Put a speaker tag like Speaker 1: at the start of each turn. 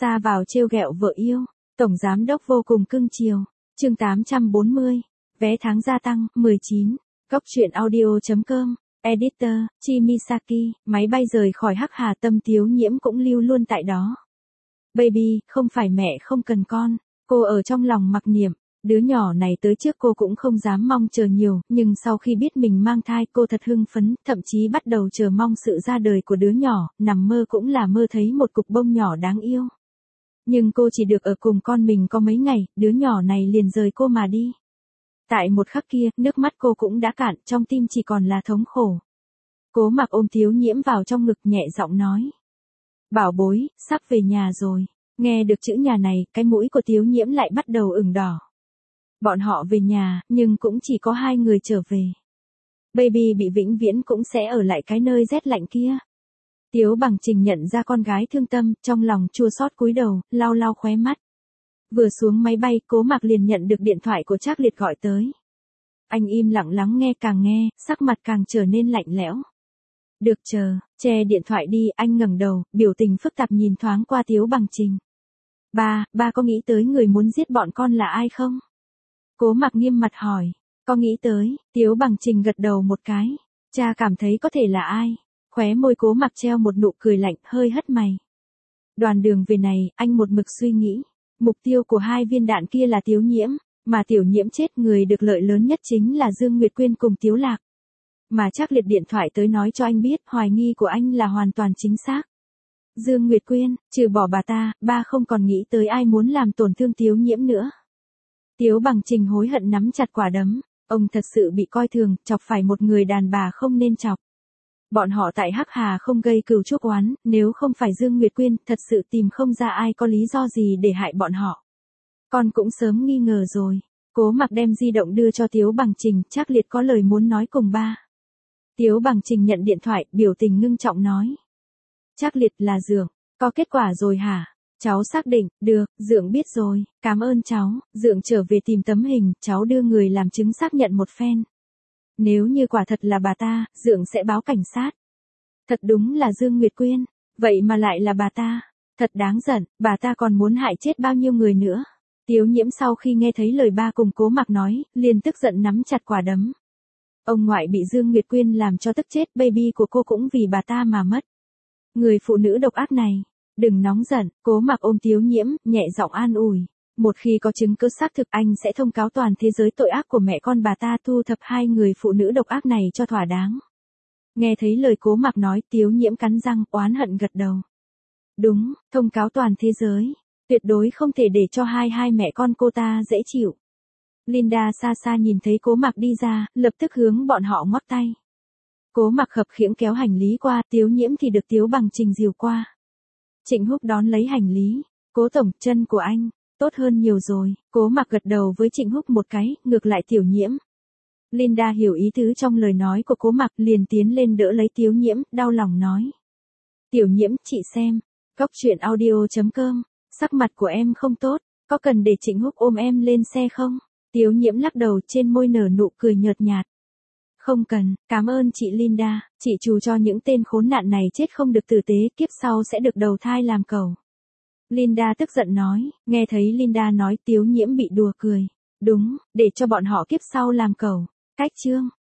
Speaker 1: Xa vào trêu ghẹo vợ yêu, tổng giám đốc vô cùng cưng chiều. Chương 840, vé tháng gia tăng, 19. Góc truyện audio.com, editor, Chimisaki, máy bay rời khỏi Hắc Hà, Tâm Tiếu Nhiễm cũng lưu luôn tại đó. Baby, không phải mẹ không cần con, cô ở trong lòng mặc niệm. Đứa nhỏ này tới trước cô cũng không dám mong chờ nhiều, nhưng sau khi biết mình mang thai cô thật hưng phấn, thậm chí bắt đầu chờ mong sự ra đời của đứa nhỏ, nằm mơ cũng là mơ thấy một cục bông nhỏ đáng yêu. Nhưng cô chỉ được ở cùng con mình có mấy ngày, đứa nhỏ này liền rời cô mà đi. Tại một khắc kia, nước mắt cô cũng đã cạn, trong tim chỉ còn là thống khổ. Cố Mặc ôm Tiếu Nhiễm vào trong ngực nhẹ giọng nói. Bảo bối, sắp về nhà rồi. Nghe được chữ nhà này, cái mũi của Tiếu Nhiễm lại bắt đầu ửng đỏ. Bọn họ về nhà, nhưng cũng chỉ có hai người trở về. Baby bị vĩnh viễn cũng sẽ ở lại cái nơi rét lạnh kia. Tiếu Bằng Trình nhận ra con gái thương tâm, trong lòng chua xót cúi đầu, lau lau khóe mắt. Vừa xuống máy bay, Cố Mặc liền nhận được điện thoại của Trác Liệt gọi tới. Anh im lặng lắng nghe, càng nghe, sắc mặt càng trở nên lạnh lẽo. Được chờ, che điện thoại đi, anh ngẩng đầu, biểu tình phức tạp nhìn thoáng qua Tiếu Bằng Trình. Ba có nghĩ tới người muốn giết bọn con là ai không? Cố Mặc nghiêm mặt hỏi. Có nghĩ tới, Tiếu Bằng Trình gật đầu một cái. Cha cảm thấy có thể là ai? Khóe môi Cố Mặc treo một nụ cười lạnh, hơi hất mày. Đoàn đường về này, anh một mực suy nghĩ. Mục tiêu của hai viên đạn kia là Tiếu Nhiễm, mà Tiểu Nhiễm chết, người được lợi lớn nhất chính là Dương Nguyệt Quyên cùng Tiếu Lạc. Mà Trác Liệt điện thoại tới nói cho anh biết, hoài nghi của anh là hoàn toàn chính xác. Dương Nguyệt Quyên, trừ bỏ bà ta, ba không còn nghĩ tới ai muốn làm tổn thương Tiếu Nhiễm nữa. Tiếu Bằng Trình hối hận nắm chặt quả đấm, ông thật sự bị coi thường, chọc phải một người đàn bà không nên chọc. Bọn họ tại Hắc Hà không gây cừu chuốc oán, nếu không phải Dương Nguyệt Quyên, thật sự tìm không ra ai có lý do gì để hại bọn họ. Con cũng sớm nghi ngờ rồi. Cố Mặc đem di động đưa cho Tiếu Bằng Trình, Trác Liệt có lời muốn nói cùng ba. Tiếu Bằng Trình nhận điện thoại, biểu tình ngưng trọng nói. Trác Liệt là Dượng, có kết quả rồi hả? Cháu xác định, được, Dượng biết rồi, cảm ơn cháu. Dượng trở về tìm tấm hình, cháu đưa người làm chứng xác nhận một phen. Nếu như quả thật là bà ta, Dượng sẽ báo cảnh sát. Thật đúng là Dương Nguyệt Quyên, vậy mà lại là bà ta. Thật đáng giận, bà ta còn muốn hại chết bao nhiêu người nữa. Tiếu Nhiễm sau khi nghe thấy lời ba cùng Cố Mặc nói, liền tức giận nắm chặt quả đấm. Ông ngoại bị Dương Nguyệt Quyên làm cho tức chết, baby của cô cũng vì bà ta mà mất. Người phụ nữ độc ác này. Đừng nóng giận, Cố Mặc ôm Tiếu Nhiễm, nhẹ giọng an ủi. Một khi có chứng cứ xác thực, anh sẽ thông cáo toàn thế giới tội ác của mẹ con bà ta, thu thập hai người phụ nữ độc ác này cho thỏa đáng. Nghe thấy lời Cố Mặc nói, Tiếu Nhiễm cắn răng, oán hận gật đầu. Đúng, thông cáo toàn thế giới. Tuyệt đối không thể để cho hai mẹ con cô ta dễ chịu. Linda xa xa nhìn thấy Cố Mặc đi ra, lập tức hướng bọn họ ngoắc tay. Cố Mặc khập khiễng kéo hành lý qua, Tiếu Nhiễm thì được Tiếu Bằng Trình dìu qua. Trịnh Húc đón lấy hành lý. Cố tổng, chân của anh tốt hơn nhiều rồi. Cố Mặc gật đầu với Trịnh Húc một cái, ngược lại Tiểu Nhiễm. Linda hiểu ý tứ trong lời nói của Cố Mặc, liền tiến lên đỡ lấy Tiếu Nhiễm, đau lòng nói. Tiểu Nhiễm, chị xem. Góc truyện audio.com, sắc mặt của em không tốt, có cần để Trịnh Húc ôm em lên xe không? Tiếu Nhiễm lắc đầu, trên môi nở nụ cười nhợt nhạt. Không cần, cảm ơn chị Linda, chị trù cho những tên khốn nạn này chết không được tử tế, kiếp sau sẽ được đầu thai làm cẩu. Linda tức giận nói, nghe thấy Linda nói, Tiếu Nhiễm bị đùa cười. Đúng, để cho bọn họ kiếp sau làm cẩu. Cách chương.